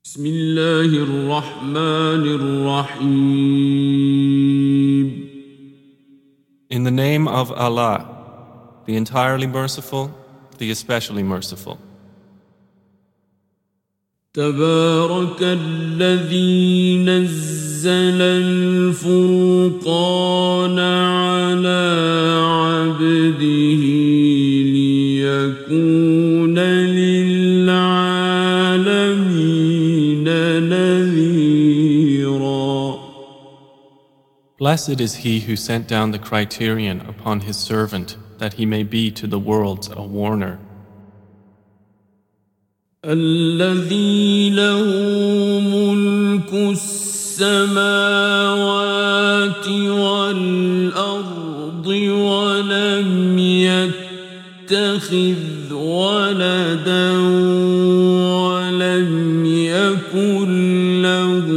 بسم الله الرحمن الرحيم. In the name of Allah, the entirely merciful, the especially merciful. تبارك الذي نزل الفرقان على عبده ليكون للعالمين نذيرا. Blessed is he who sent down the criterion upon his servant, that he may be to the worlds a warner. الذي له ملك السماوات والأرض ولم يتخذ ولدا ولم يكن له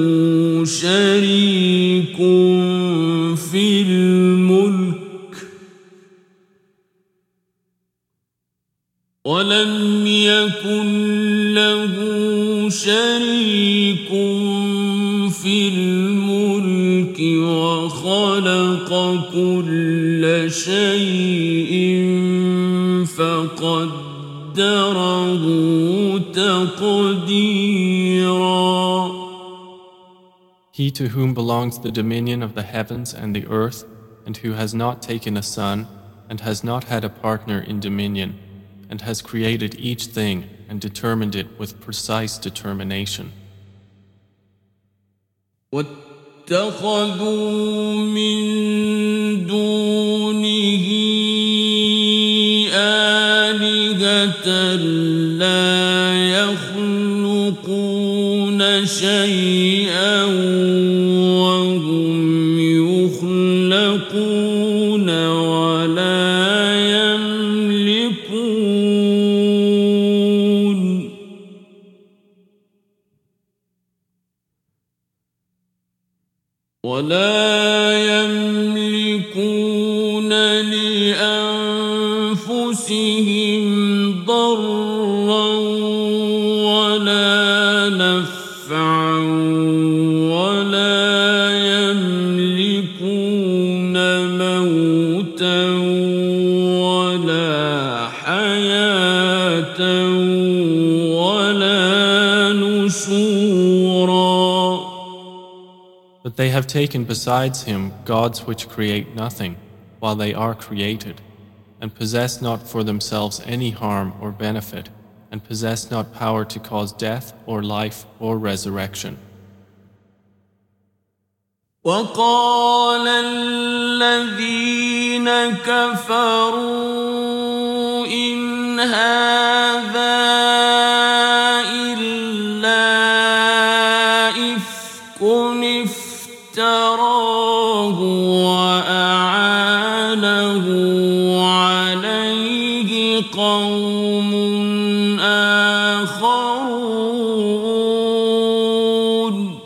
شريك في الملك ولم يكن له شريك في الملك وخلق كل شيء فقدره تقديرا. He to whom belongs the dominion of the heavens and the earth, and who has not taken a son, and has not had a partner in dominion, and has created each thing and determined it with precise determination. واتخذوا من دونه آلهة لا يخلقون شيئا وهم يخلقون ولا يملكون لأنفسهم ضرا ولا نفعا ولا يملكون موتا ولا حياة ولا نشورا. But they have taken besides him gods which create nothing, while they are created, and possess not for themselves any harm or benefit, and possess not power to cause death or life or resurrection. وقال الذين كفروا إن هذا إلا إفك افتراه وأعانه عليه قوم آخرون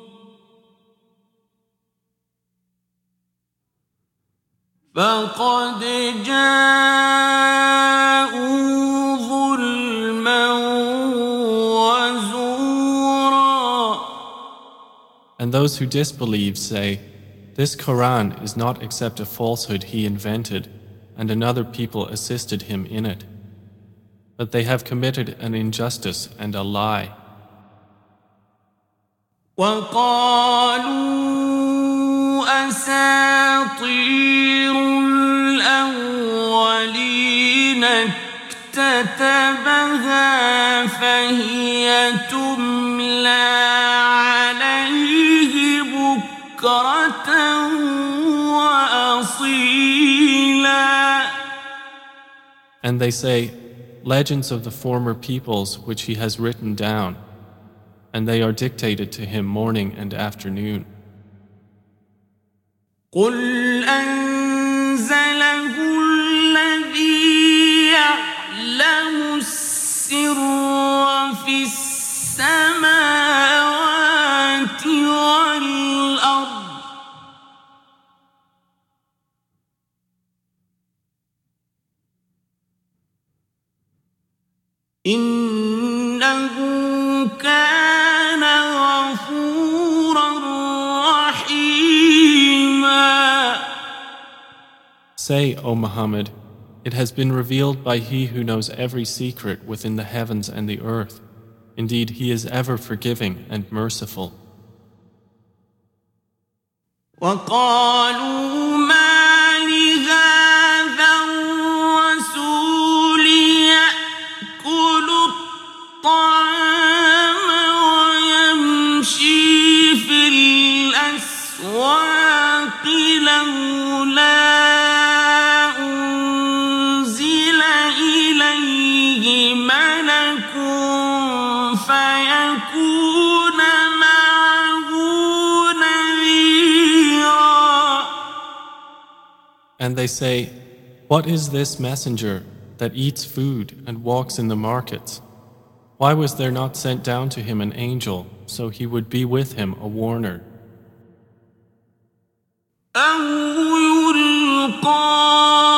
فقد جاءوا ظلما وزورا. And those who disbelieve say, this Quran is not except a falsehood he invented, and another people assisted him in it. But they have committed an injustice and a lie. وقالوا أساطير الأولين اكتتبها فهي تملى عليه بكرة وأصيلا. And they say, legends of the former peoples which he has written down, and they are dictated to him morning and afternoon. قل أنزله الذي يعلم السر في السماوات والأرض إنه كان Say, O Muhammad, it has been revealed by He who knows every secret within the heavens and the earth. Indeed, He is ever forgiving and merciful. وقالوا ما لهذا الرسول يأكل الطعام ويمشي في الأسواق لولا أنزل إليه ملك فيكون معه نذيرا. And they say, what is this messenger that eats food and walks in the markets? Why was there not sent down to him an angel, so he would be with him a warner? أو يلقى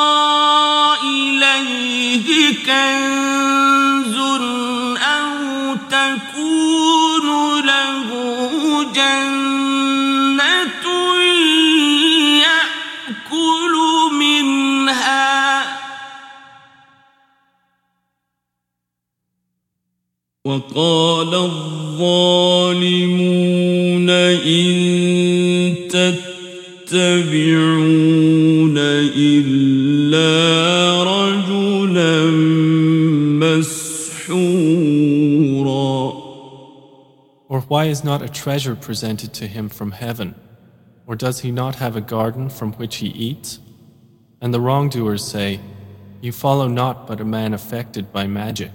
إليه كنز أو تكون له جنة يأكل منها وقال الظالمون إن تتبعون إلا رجلا مسحورا. Or why is not a treasure presented to him from heaven? Or does he not have a garden from which he eats? And the wrongdoers say, you follow not but a man affected by magic.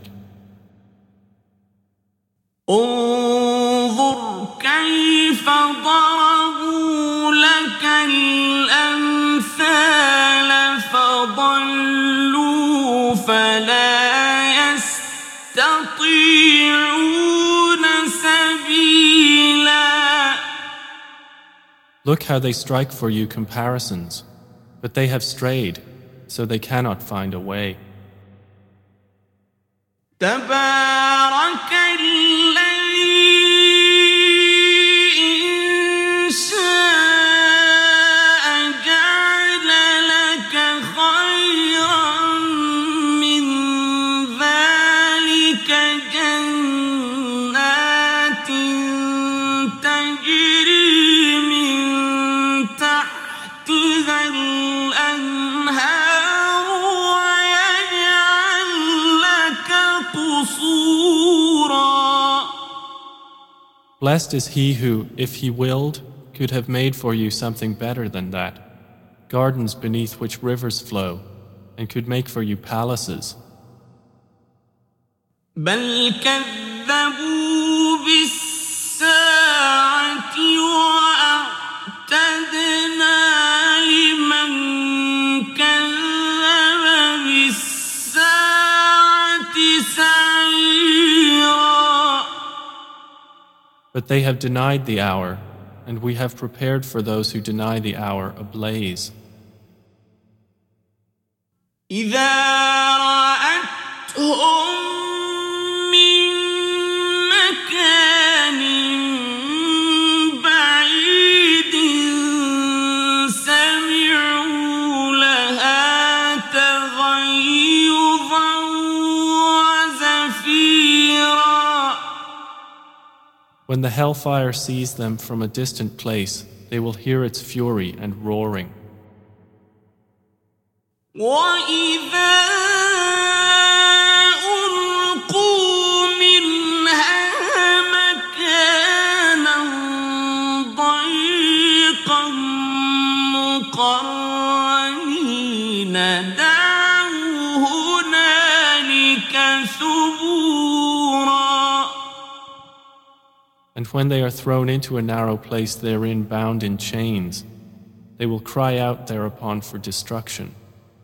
انظر كيف ضربوا لك الأمثال فضلوا فلا يستطيعون سبيلا. Look how they strike for you comparisons, but they have strayed, so they cannot find a way. تبارك الذي إن شاء جعل لك خيرا من ذلك جنات تجري من تحتها الأنهار ويجعل لك قصورا. Blessed is he who, if he willed, could have made for you something better than that, gardens beneath which rivers flow, and could make for you palaces. بل كذبوا بالساعة وأعتدنا لمن كذب بالساعة سعيرا. But they have denied the hour, and we have prepared for those who deny the hour a blaze. إذا رأتهم من مكان بعيد سمعوا لها تغيظا وزفيرا. When the hellfire sees them from a distant place, they will hear its fury and roaring. وإذا ألقوا منها مكانا ضيقا مقرنين دعوا هنالك ثبورا. And when they are thrown into a narrow place therein bound in chains, they will cry out thereupon for destruction.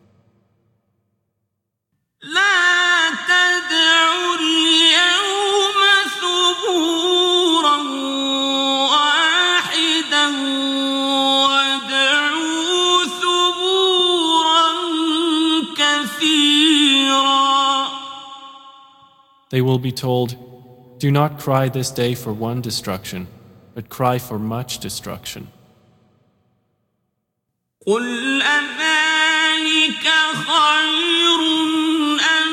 لا تدعوا اليوم ثبورا واحدا وادعوا ثبورا كثيرا. They will be told, do not cry this day for one destruction, but cry for much destruction. قل أذلك خير أم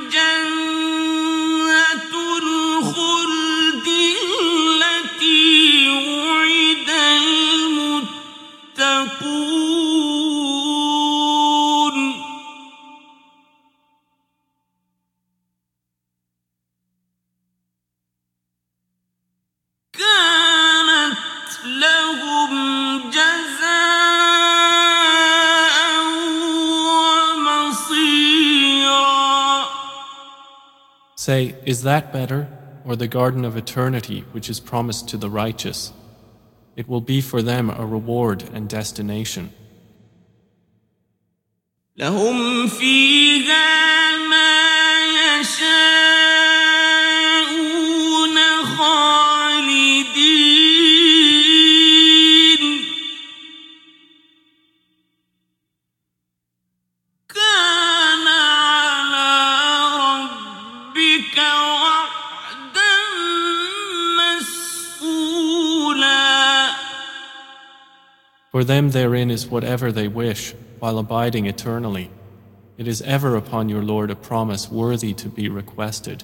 جنة الخلد التي وعد المتقون كانت لهم جزاء ومصيرا. Say, is that better, or the garden of eternity which is promised to the righteous? It will be for them a reward and destination. لهم فيها ما يشاءون خالدين كان على ربك وعدا مسئولا. For them therein is whatever they wish, while abiding eternally. It is ever upon your Lord a promise worthy to be requested.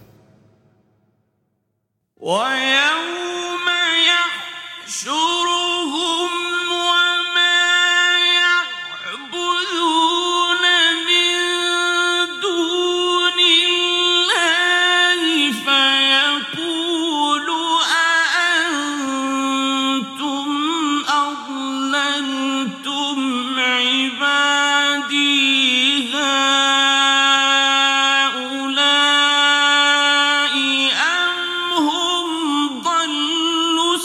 ويوم يحشرهم وما يعبدون من دون الله فيقول أأنتم أضللتم عبادي هؤلاء أم هم ضلوا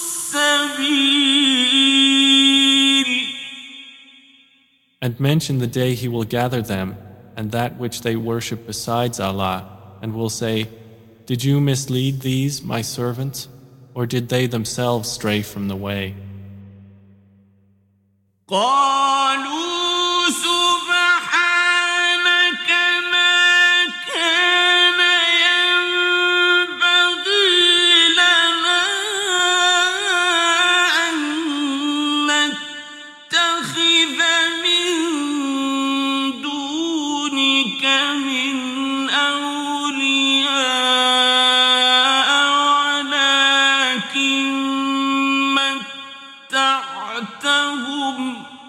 السبيل. And mention the day he will gather them and that which they worship besides Allah, and will say, did you mislead these, my servants, or did they themselves stray from the way? قالوا سبحانك ما كان ينبغي لنا أن نتخذ من دونك من أولياء ولكن متعتهم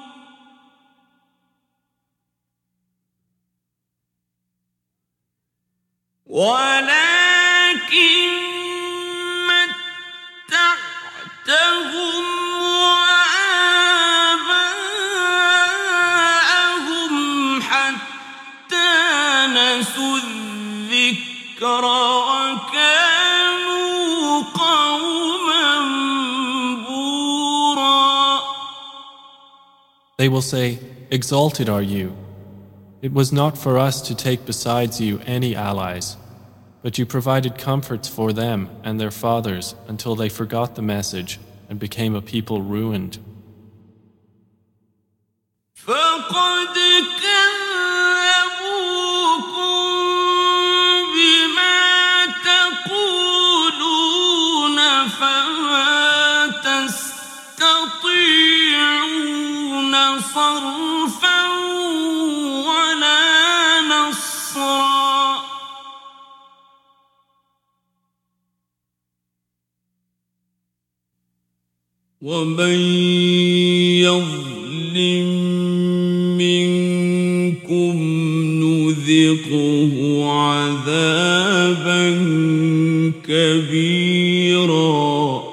وآباءهم حتى نسوا الذكر وكانوا قوما بورا. They will say, exalted are you. It was not for us to take besides you any allies, but you provided comforts for them and their fathers until they forgot the message and became a people ruined. فقد كذبوكم بما تقولون فما تستطيعون صرفا ولا نصرا. ومن يظلم منكم نذقه عذابا كبيرا.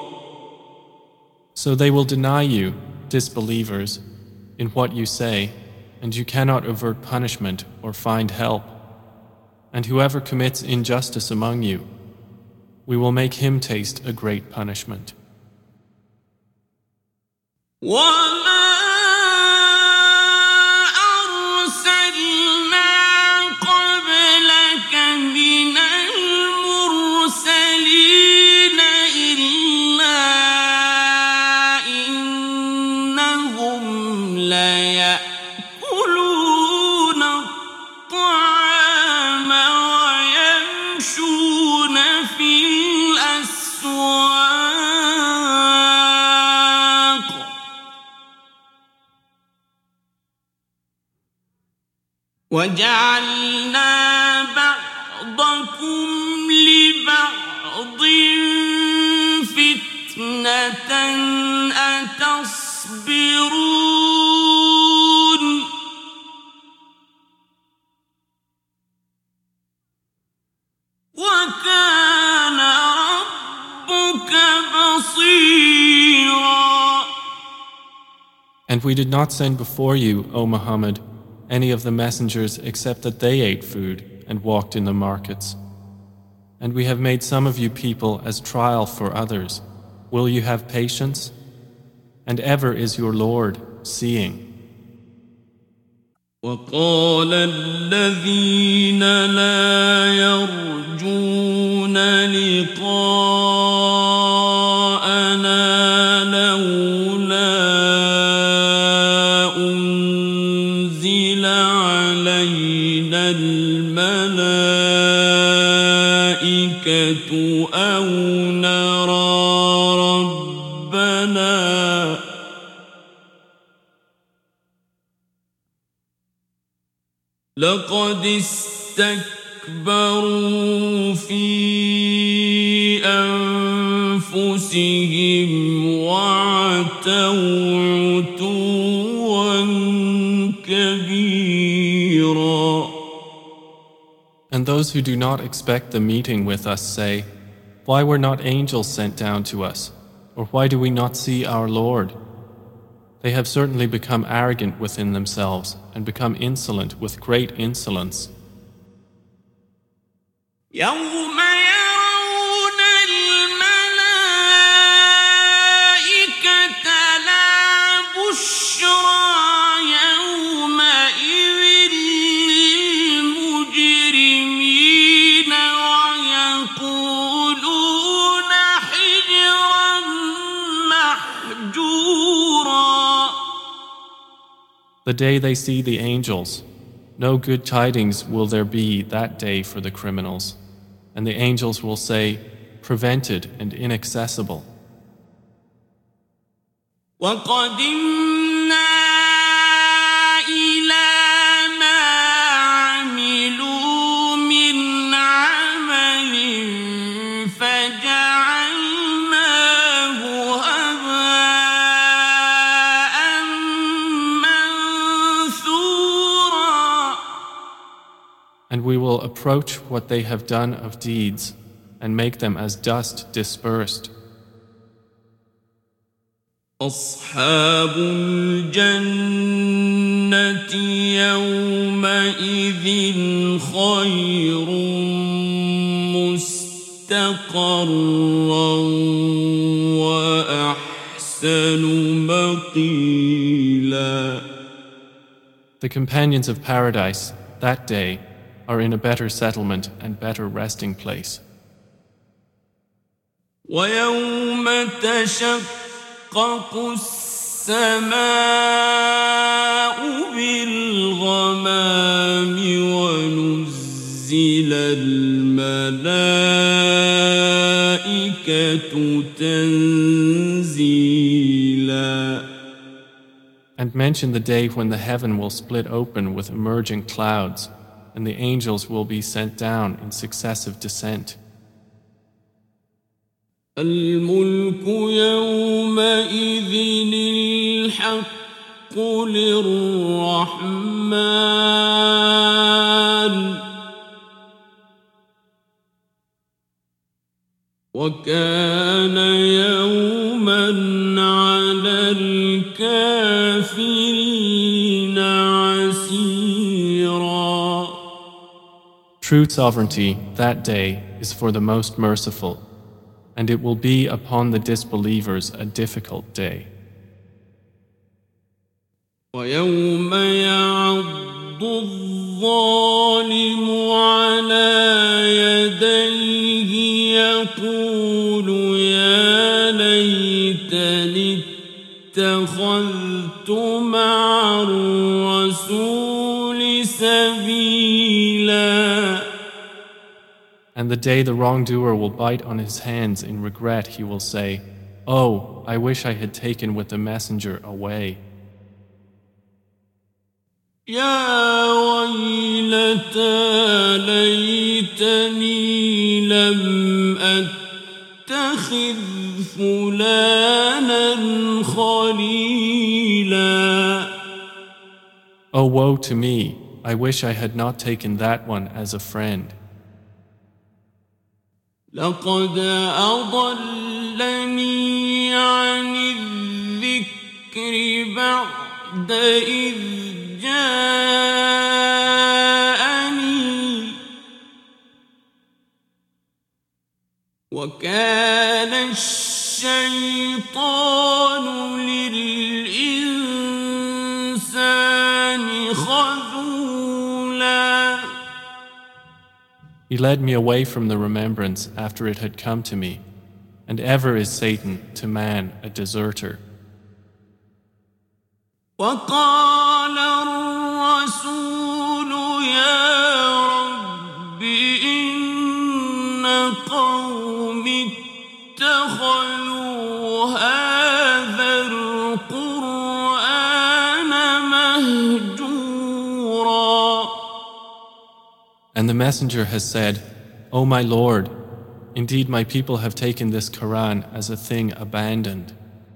So they will deny you, disbelievers, in what you say, and you cannot avert punishment or find help. And whoever commits injustice among you, we will make him taste a great punishment. وما أرسلنا قبلك من المرسلين إلا إنهم ليأكلون الطعام ويمشون في الأسواق وجعلنا بعضكم لبعض فتنة أتصبرون وكان ربك بصيرا. And we did not send before you, O Muhammad, any of the messengers except that they ate food and walked in the markets. And we have made some of you people as trial for others. Will you have patience? And ever is your Lord seeing. وقال الذين لا يرجون لقاءنا لولا أنزل علينا الملائكة أو نرى ربنا لقد استكبروا في أنفسهم وعتوا عتوا كبيرا. And those who do not expect the meeting with us say, why were not angels sent down to us? Or why do we not see our Lord? They have certainly become arrogant within themselves and become insolent with great insolence. يوم يرون الملائكة لا بشرى يومئذ للمجرمين ويقولون حجرا محجورا. The day they see the angels, no good tidings will there be that day for the criminals, and the angels will say, prevented and inaccessible. وَقَدِمْنَا إِلَى مَا عَمِلُوا مِنْ عَمَلٍ فَجَعَلْنَاهُ هَبَاءً مَنثُورًا. And we will approach what they have done of deeds and make them as dust dispersed. أصحاب الجنة يومئذ خير مستقرا وأحسن مقيلا. The companions of paradise, that day, are in a better settlement and better resting place. ويوم تشقق السماء بالغمام ونزل الملائكة تنزيلا. And mention the day when the heaven will split open with emerging clouds, and the angels will be sent down in successive descent. الملك يومئذ الحق للرحمن وكان يوما على الكافرين عسيرا. True sovereignty, that day, is for the most merciful, and it will be upon the disbelievers a difficult day. ويوم يعض الظالم على يديه يقول يا ليتني اتخذت مع الرسول سبيلا. And the day the wrongdoer will bite on his hands in regret, he will say, "Oh, I wish I had taken with the messenger away." يا ويلتى ليتني لم أتخذ فلانا خليلا. Oh, woe to me! I wish I had not taken that one as a friend. لقد أضلني عن الذكر بعد إذ جاءني وكان الشيطان للإنسان خذولا. He led me away from the remembrance after it had come to me, and ever is Satan to man a deserter. وقال الرسول يا رب إن قومي اتخذوا هذا القرآن مهجورا. And the messenger has said, O my Lord, indeed my people have taken this Quran as a thing abandoned.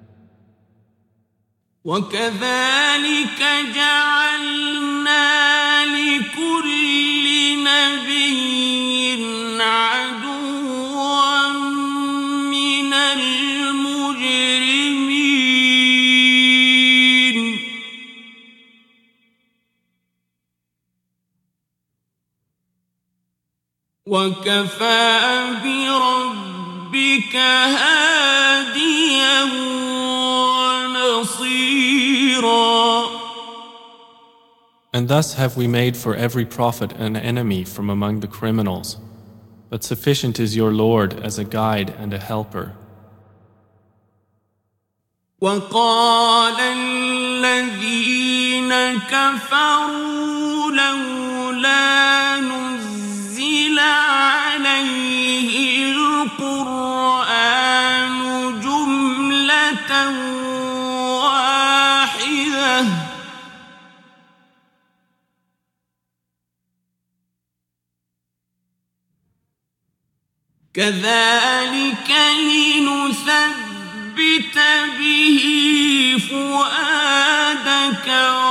وكذلك جعلنا لكل نبي عدوا من المجرمين وكفى بربك هاديا ونصيرا. And thus have we made for every prophet an enemy from among the criminals. But sufficient is your Lord as a guide and a helper. وقال الذين كفروا لولا نزل عليه القرآن جملة واحدة كذلك لنثبت به فؤادك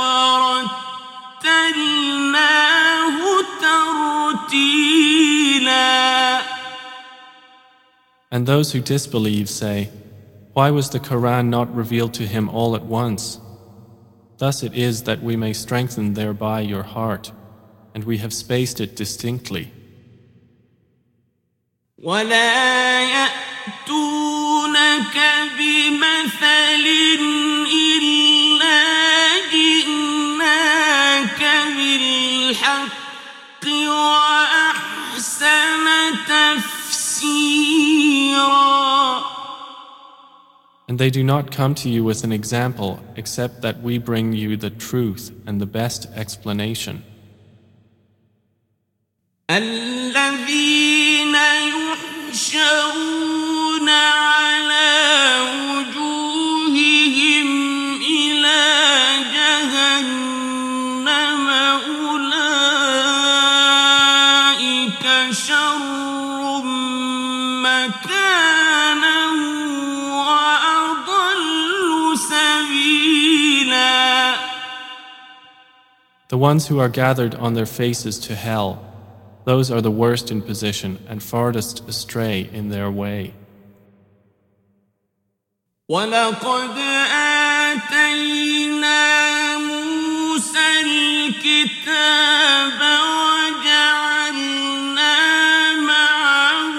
ورتلناه ترتيلا. And those who disbelieve say, why was the Quran not revealed to him all at once? Thus it is that we may strengthen thereby your heart, and we have spaced it distinctly. ولا يأتونك بمثل إلا جئناك بالحق وأحسن تفسيرا. And they do not come to you with an example except that we bring you the truth and the best explanation. الذين يحشرون على وجوههم إلى جهنم أولئك شر مكانا وأضل سبيلا. The ones who are gathered on their faces to hell, those are the worst in position and farthest astray in their way. وَلَقَدْ آتَيْنَا مُوسَى الْكِتَابَ وَجَعَلْنَا مَعَهُ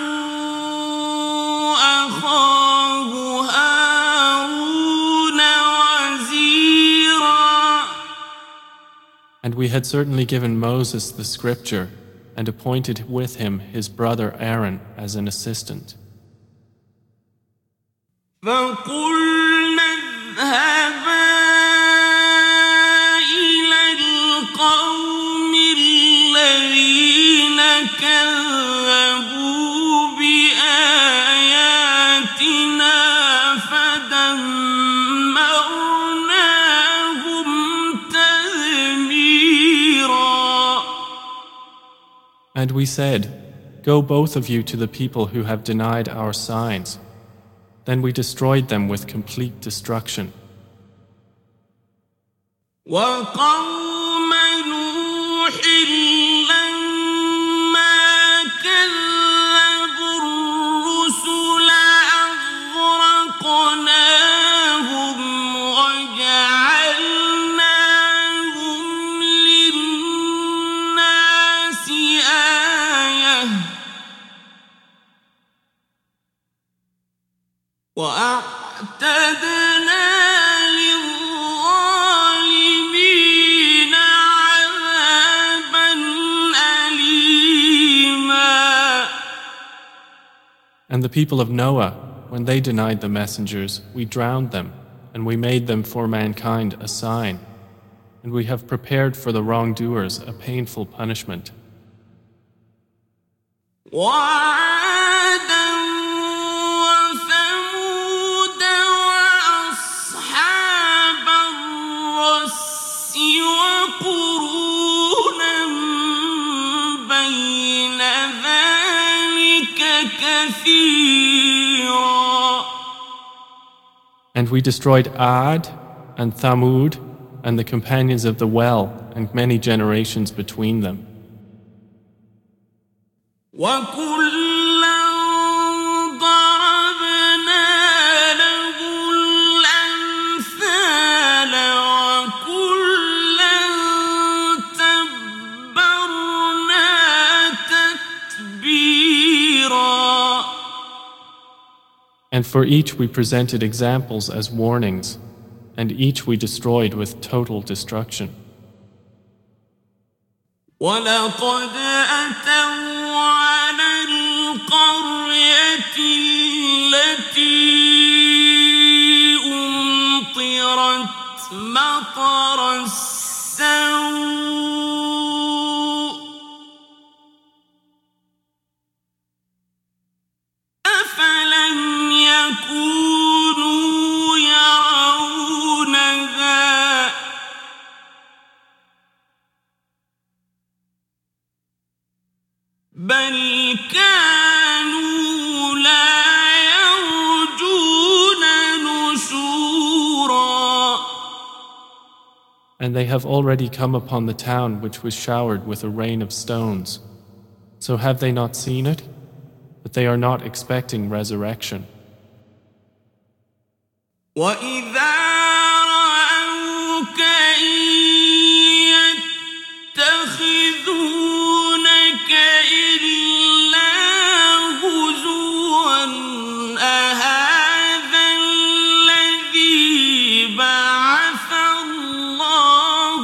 أَخَاهُ هَارُونَ وَزِيرًا. And we had certainly given Moses the scripture and appointed with him his brother Aaron as an assistant. فَقُلْنَا اذْهَبَا إِلَى الْقَوْمِ الَّذِينَ كَذَّبُوا بِآيَاتِنَا فَدَمَّرْنَاهُمْ تَدْمِيرًا. And we said, "Go both of you to the people who have denied our signs." Then we destroyed them with complete destruction. وقوم نوح لما كذبوا الرسل أغرقناهم وجعلناهم للناس آية وأعتدنا للظالمين عذابا أليما. And the people of Noah, when they denied the messengers, we drowned them, and we made them for mankind a sign. And we have prepared for the wrongdoers a painful punishment. وعادا وثمود وأصحاب الرس وقرونا بين ذلك كثيرا. And we destroyed Ad and Thamud and the companions of the well and many generations between them. وكلا ضربنا له الأمثال وكلا تبرنا تتبيرا. And for each we presented examples as warnings, and each we destroyed with total destruction. ولقد أتوا على القرية التي أمطرت مطر السوء أفلم يكونوا يرونها بل كانوا لا يرجون نشورا. And they have already come upon the town which was showered with a rain of stones. So have they not seen it? But they are not expecting resurrection. وإذا رأوك إن يتخذونك إلا هزوا أهذا الذي بعث الله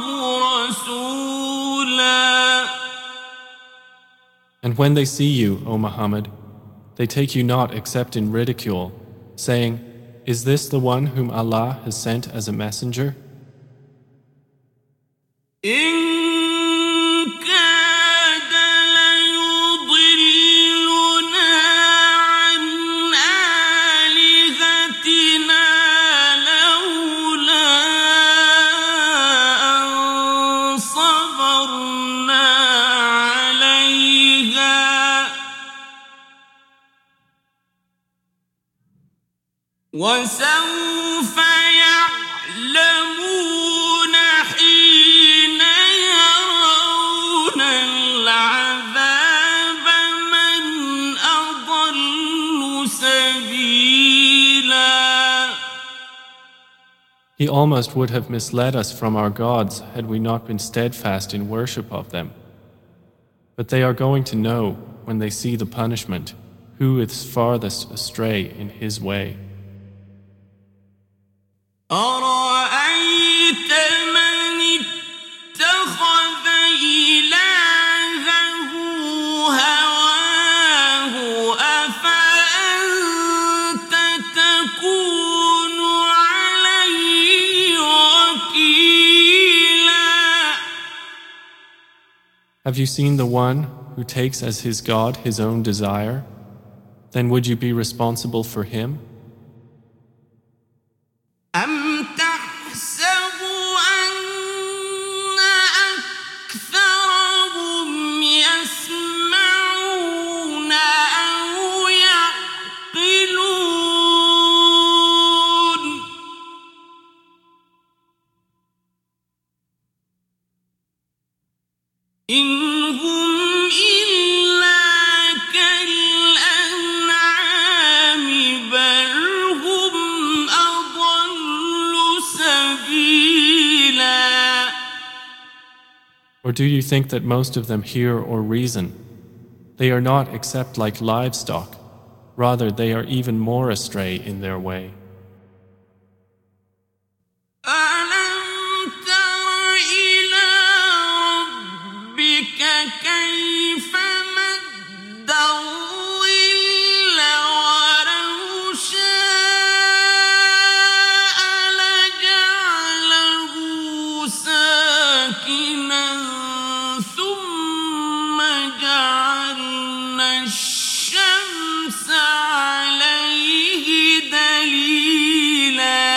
رسولا. And when they see you, O Muhammad, they take you not except in ridicule, saying, "Is this the one whom Allah has sent as a messenger?" إن كاد ليضلنا عن آلهتنا لولا أن صبرنا عليها وسوف يعلمون حين يرون العذاب من أضل سبيلا. He almost would have misled us from our gods had we not been steadfast in worship of them. But they are going to know, when they see the punishment, who is farthest astray in his way. أرأيت من اتخذ إلهه هواه أفأنت تكون عليه وكيلا. Have you seen the one who takes as his God his own desire? Then would you be responsible for him? أم تحسب أن أكثرهم يسمعون Or do you think that most of them hear or reason? They are not except like livestock. Rather, they are even more astray in their way. ألم تر إلى ربك كيف مد الظل ولو شاء لجعله ساكنا ثم جعلنا الشمس عليه دليلا.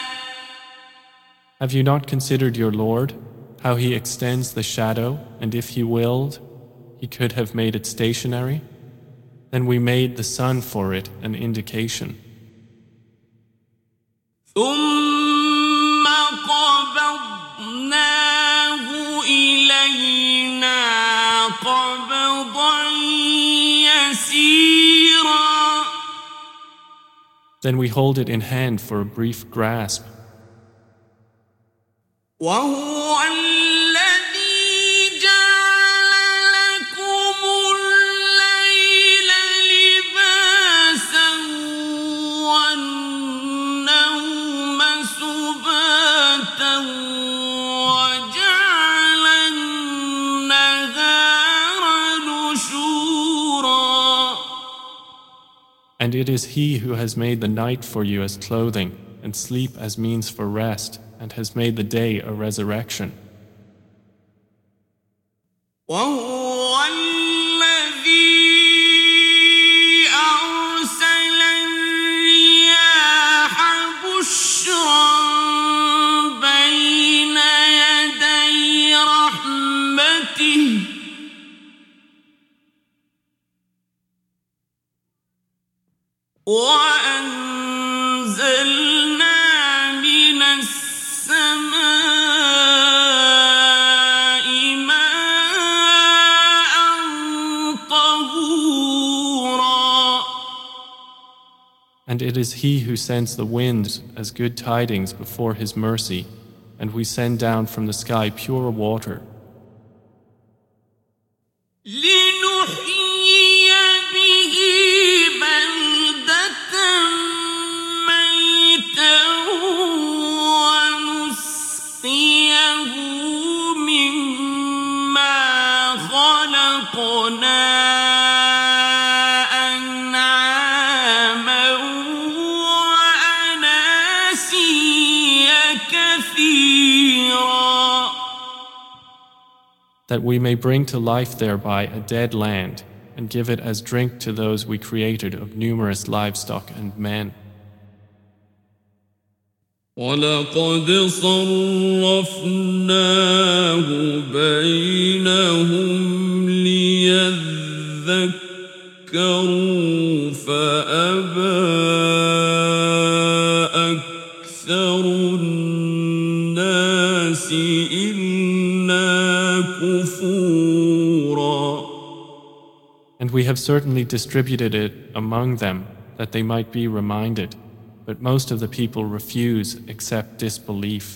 Have you not considered your Lord, how He extends the shadow, and if He willed, He could have made it stationary? Then we made the sun for it an indication. ثم قبضناه إلينا قبضا يسيرا. Then we hold it in hand for a brief grasp. وهو الذي جعل لكم الليل لباسا والنوم سباتا وجعل النهار نشورا. And it is He who has made the night for you as clothing, and sleep as means for rest, and has made the day a resurrection. وهو الذي أرسل الرياح بشرا بين يدي رحمته وأنزلنا من السماء ماء طهورا. And it is He who sends the winds as good tidings before His mercy, and we send down from the sky pure water. لنحيي به بلدة ميتا ونسقيه مما خلقنا أنعاما وأناسيا كثيرا. That we may bring to life thereby a dead land, and give it as drink to those we created of numerous livestock and men. وَلَقَدْ صَرَّفْنَاهُ بَيْنَهُمْ لِيَذَّكَّرُوا فَأَبَى أَكْثَرُ النَّاسِ إِلَّا كُفُورًا. And we have certainly distributed it among them, that they might be reminded, but most of the people refuse except disbelief.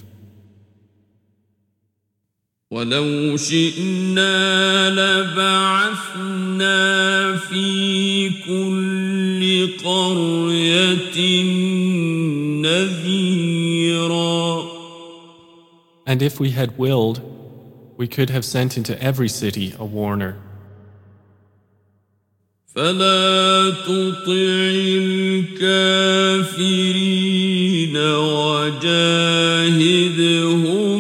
وَلَوْ شِئْنَا لَبَعَثْنَا فِي كُلِّ قَرْيَةٍ نَذِيرًا. And if we had willed, we could have sent into every city a warner. فلا تطع الكافرين وجاهدهم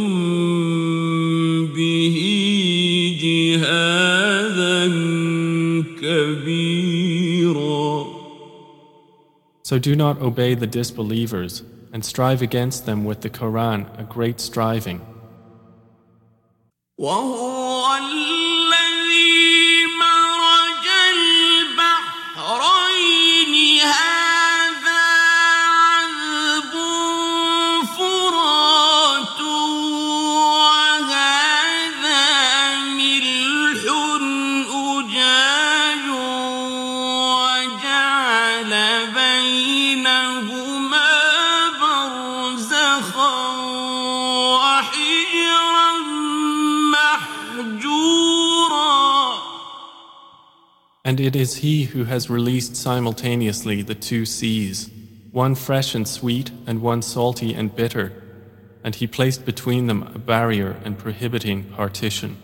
به جهادا كبيرا. So do not obey the disbelievers, and strive against them with the Quran a great striving. وهو الذي مرج البحرين هذا عذب فرات وهذا ملح أجاج وجعل بينهما برزخا وحجرا محجورا. And it is He who has released simultaneously the two seas, one fresh and sweet and one salty and bitter, and He placed between them a barrier and prohibiting partition.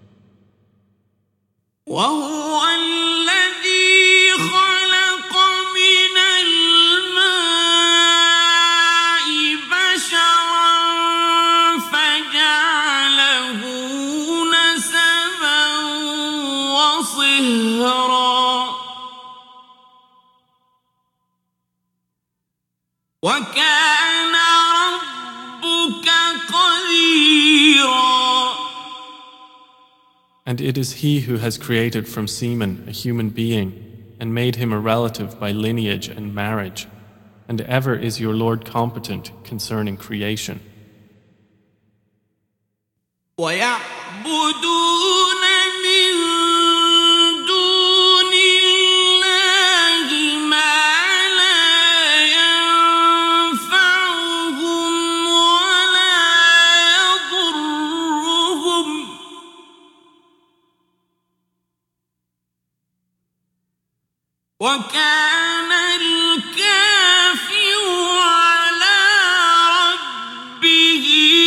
وهو الذي خلق من الماء بشرا فجعله نسبا وصهرا وكان ربك قديرا. And it is He who has created from semen a human being and made him a relative by lineage and marriage, and ever is your Lord competent concerning creation. ويعبدون من دون الله ما لا ينفعهم ولا يضرهم وكان الكافر على ربه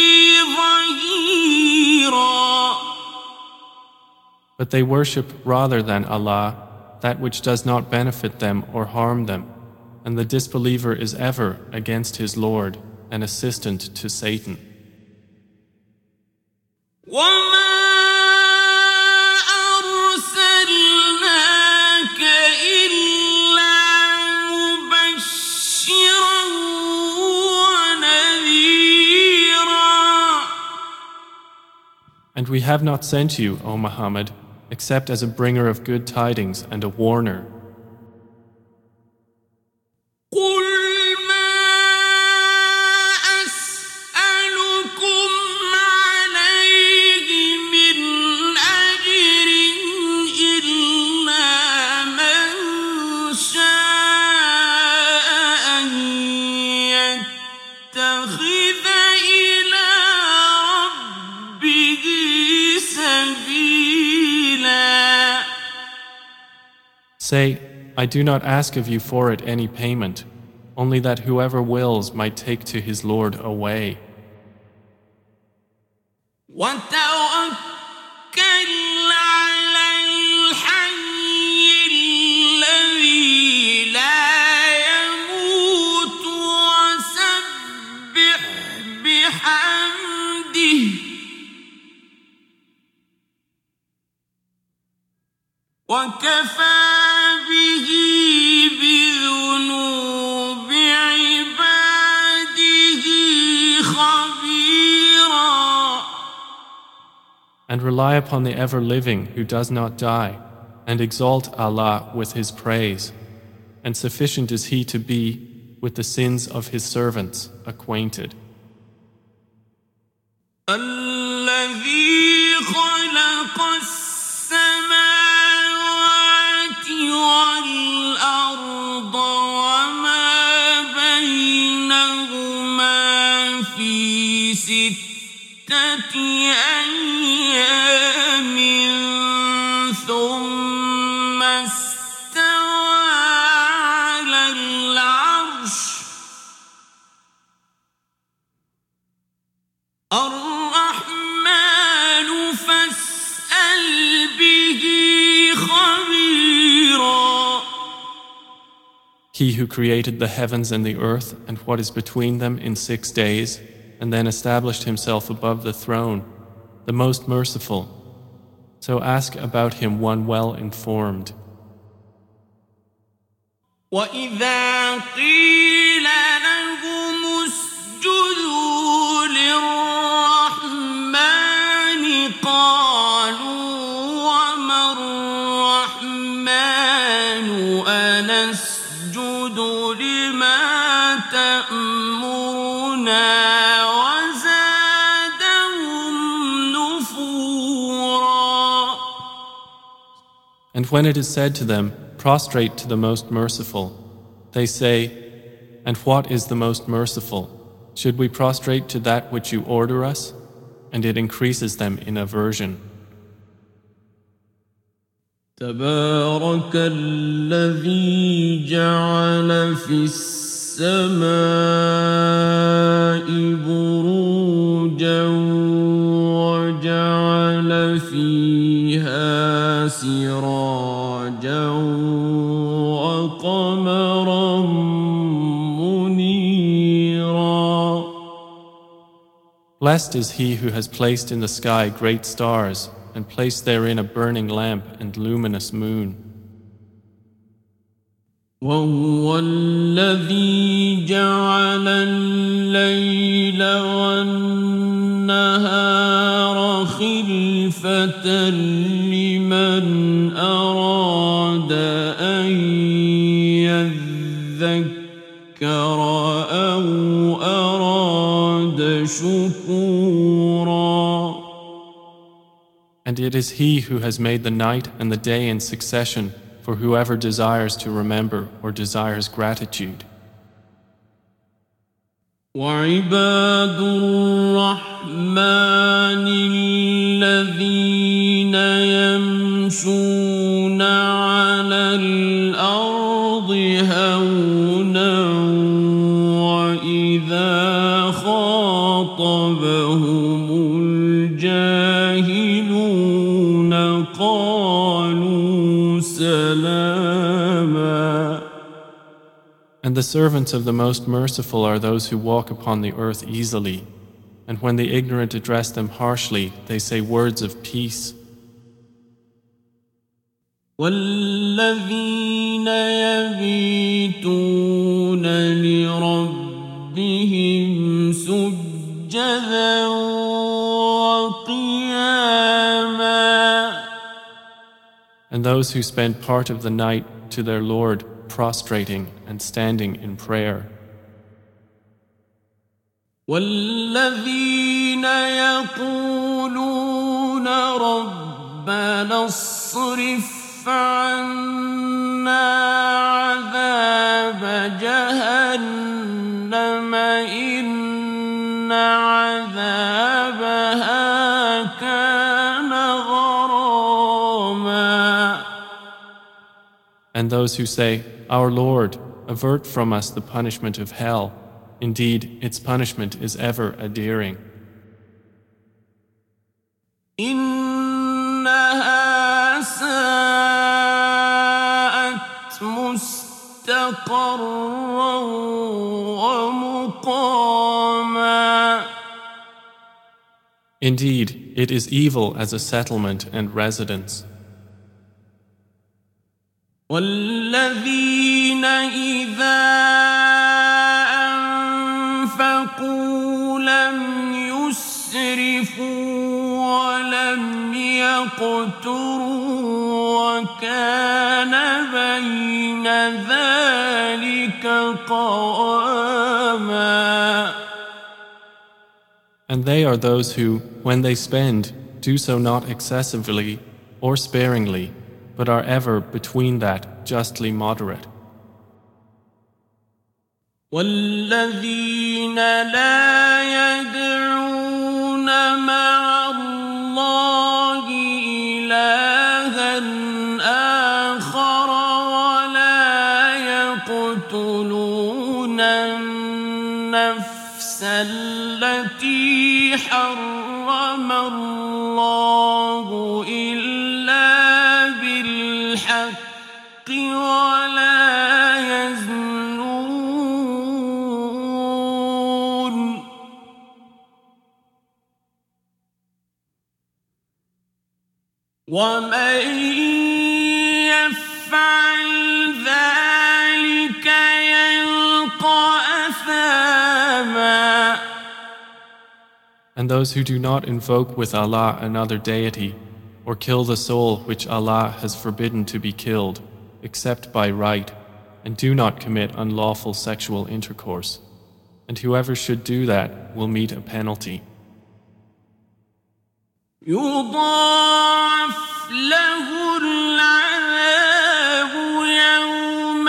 ظهيرا. But they worship rather than Allah that which does not benefit them or harm them, and the disbeliever is ever against his Lord, an assistant to Satan. وما أرسلناك إلا مبشرا ونذيرا. And we have not sent you, O Muhammad, except as a bringer of good tidings and a warner. قل ما أسألكم عليه من أجر إلا من شاء أن يتخذ إلى ربه سبيلا. Say, I do not ask of you for it any payment, only that whoever wills might take to his Lord a way. وتوكل على الحي الذي لا يموت وسبح بحمده وكفى به بذنوب عباده خبيرا. And rely upon the ever-living who does not die, and exalt Allah with His praise. And sufficient is He to be, with the sins of His servants, acquainted. الذي خلق السماوات والأرض وما بينهما في 6 أيام ثم استوى على العرش الرحمن فاسأل به خبيرا. He who created the heavens and the earth and what is between them in 6 days, and then established Himself above the throne, the most merciful. So ask about Him one well informed. وإذا قيل لهم اسجدوا للرحمن قالوا وما الرحمن أنسجد لما تأمرنا وزادهم نفورا. And when it is said to them, prostrate to the most merciful, they say, and what is the most merciful? Should we prostrate to that which you order us? And it increases them in aversion. تبارك الذي جعل في السماء بروجا وجعل فيها سراجا وقمرا منيرا. Blessed is he who has placed in the sky great stars and placed therein a burning lamp and luminous moon. وهو الذي جعل الليل والنهار خلفة لمن أراد أن يذكر أو أراد شكورا. And it is he who has made the night and the day in succession for whoever desires to remember or desires gratitude. وعباد الرحمن الذين يمشون على الأرض هونا وإذا خاطبهم الجاهلون قالوا سلاما. And the servants of the Most Merciful are those who walk upon the earth easily, and when the ignorant address them harshly, they say words of peace. والذين يبيتون لربهم سجدا وقياما. And those who spend part of the night to their Lord, prostrating and standing in prayer. والذين يقولون ربنا اصرف عنا عذاب جهنم إن عذابها كان غراما. And those who say, Our Lord, avert from us the punishment of hell. Indeed, its punishment is ever adhering. إنها ساءت مستقرا ومقاما. Indeed, it is evil as a settlement and residence. والذين إذا أنفقوا لم يسرفوا ولم يقتروا وكان بين ذلك قواما. And they are those who, when they spend, do so not excessively or sparingly, but are ever between that, justly moderate. والذين لا يدعون مع الله إلها آخر ولا يقتلون النفس التي حرم الله إلا بالحق ولا يزنون ومن يفعل ذلك يلقى أثاما. And those who do not invoke with Allah another deity, or kill the soul which Allah has forbidden to be killed, except by right, and do not commit unlawful sexual intercourse. And whoever should do that will meet a penalty. يضاعف له العذاب يوم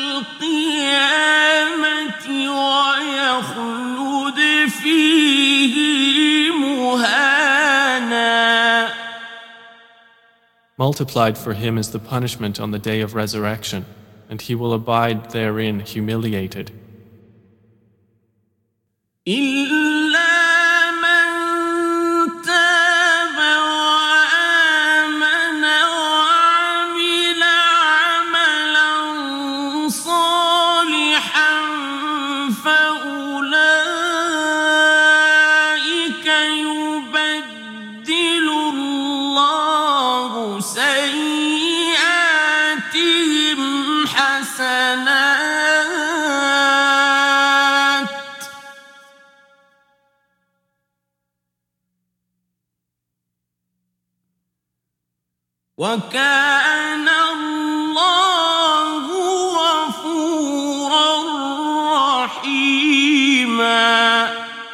القيامة ويخلد فيه مهانا. Multiplied for him is the punishment on the day of resurrection, and he will abide therein humiliated. وَكَانَ اللَّهُ غَفُورًا رَّحِيمًا.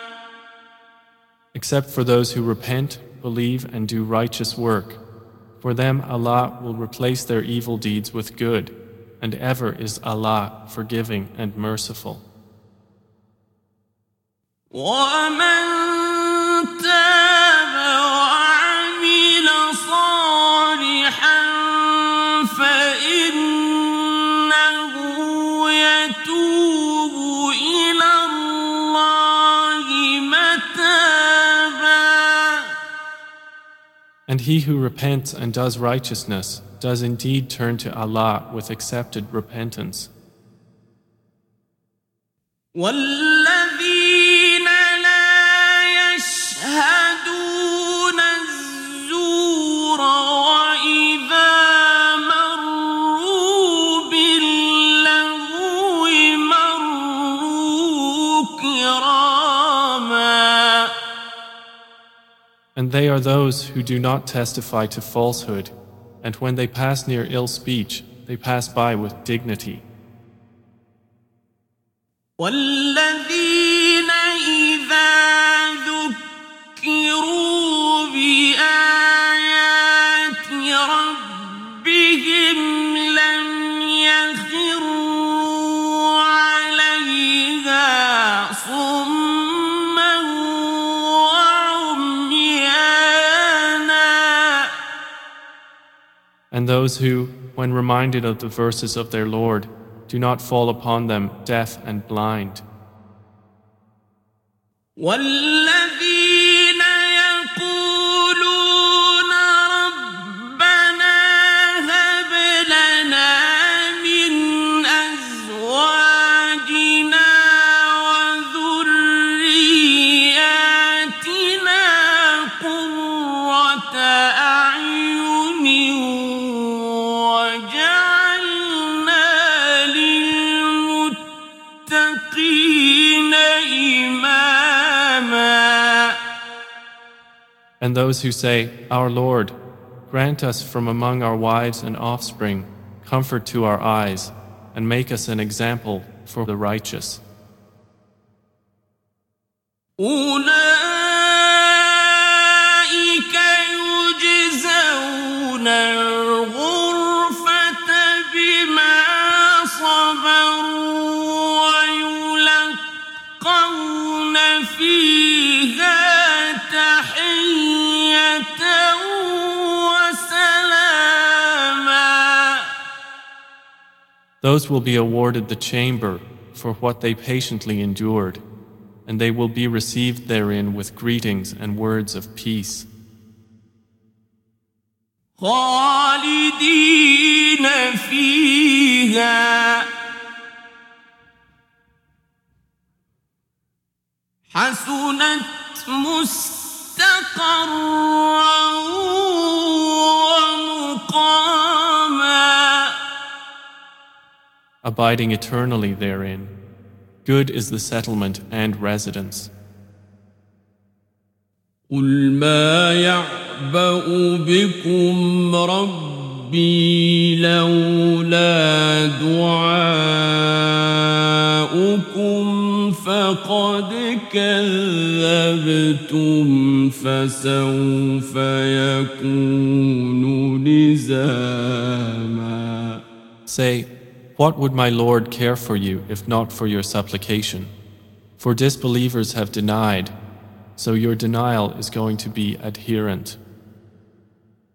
Except for those who repent, believe, and do righteous work. For them Allah will replace their evil deeds with good, and ever is Allah forgiving and merciful. وَمَن تَابَ وَعَمِلَ صَالِحًا فَإِنَّهُ يَتُوبُ إِلَى اللَّهِ مَتَابًا. And he who repents and does righteousness does indeed turn to Allah with accepted repentance. وَالَّذِينَ لَا يَشْهَدُونَ الزُّورَ وَإِذَا مَرُّوا بِاللَّغْوِ مَرُّوا كِرَامًا. And they are those who do not testify to falsehood, and when they pass near ill speech, they pass by with dignity. وَالَّذِينَ إِذَا ذُكِّرُوا بِآيَاتِ رَبِّهِمْ لَمْ يَخِرُّوا عَلَيْهَا صُمًّا وَعُمْيَانًا. And those who, when reminded of the verses of their Lord, do not fall upon them deaf and blind. وَالَّذِينَ يَقُولُونَ رَبَّنَا هَبْ لَنَا مِنْ أَزْوَاجِنَا وَذُرِّيَّاتِنَا قُرَّةَ أَعْيُنٍ وَاجْعَلْنَا لِلْمُتَّقِينَ إِمَامًا. And those who say, Our Lord, grant us from among our wives and offspring comfort to our eyes, and make us an example for the righteous. أُولَئِكَ يُجْزَوْنَ الْغُرْفَةَ بِمَا صَبَرُوا وَيُلَقَّوْنَ فِيهَا تَحِيَّةً وَسَلَامًا. Those will be awarded the chamber for what they patiently endured, and they will be received therein with greetings and words of peace. خَالِدِينَ فِيهَا حَسُنَتْ مُسْتَقَرًّا وَمُقَامًا. Abiding eternally therein, good is the settlement and residence. قُلْ مَا يَعْبَأُ بِكُمْ رَبِّي لَوْلَا دُعَاؤُكُمْ فَقَدْ كَذَّبْتُمْ فَسَوْفَ يَكُونُ لِزَامًا. Say, what would my Lord care for you if not for your supplication? For disbelievers have denied, so your denial is going to be adherent.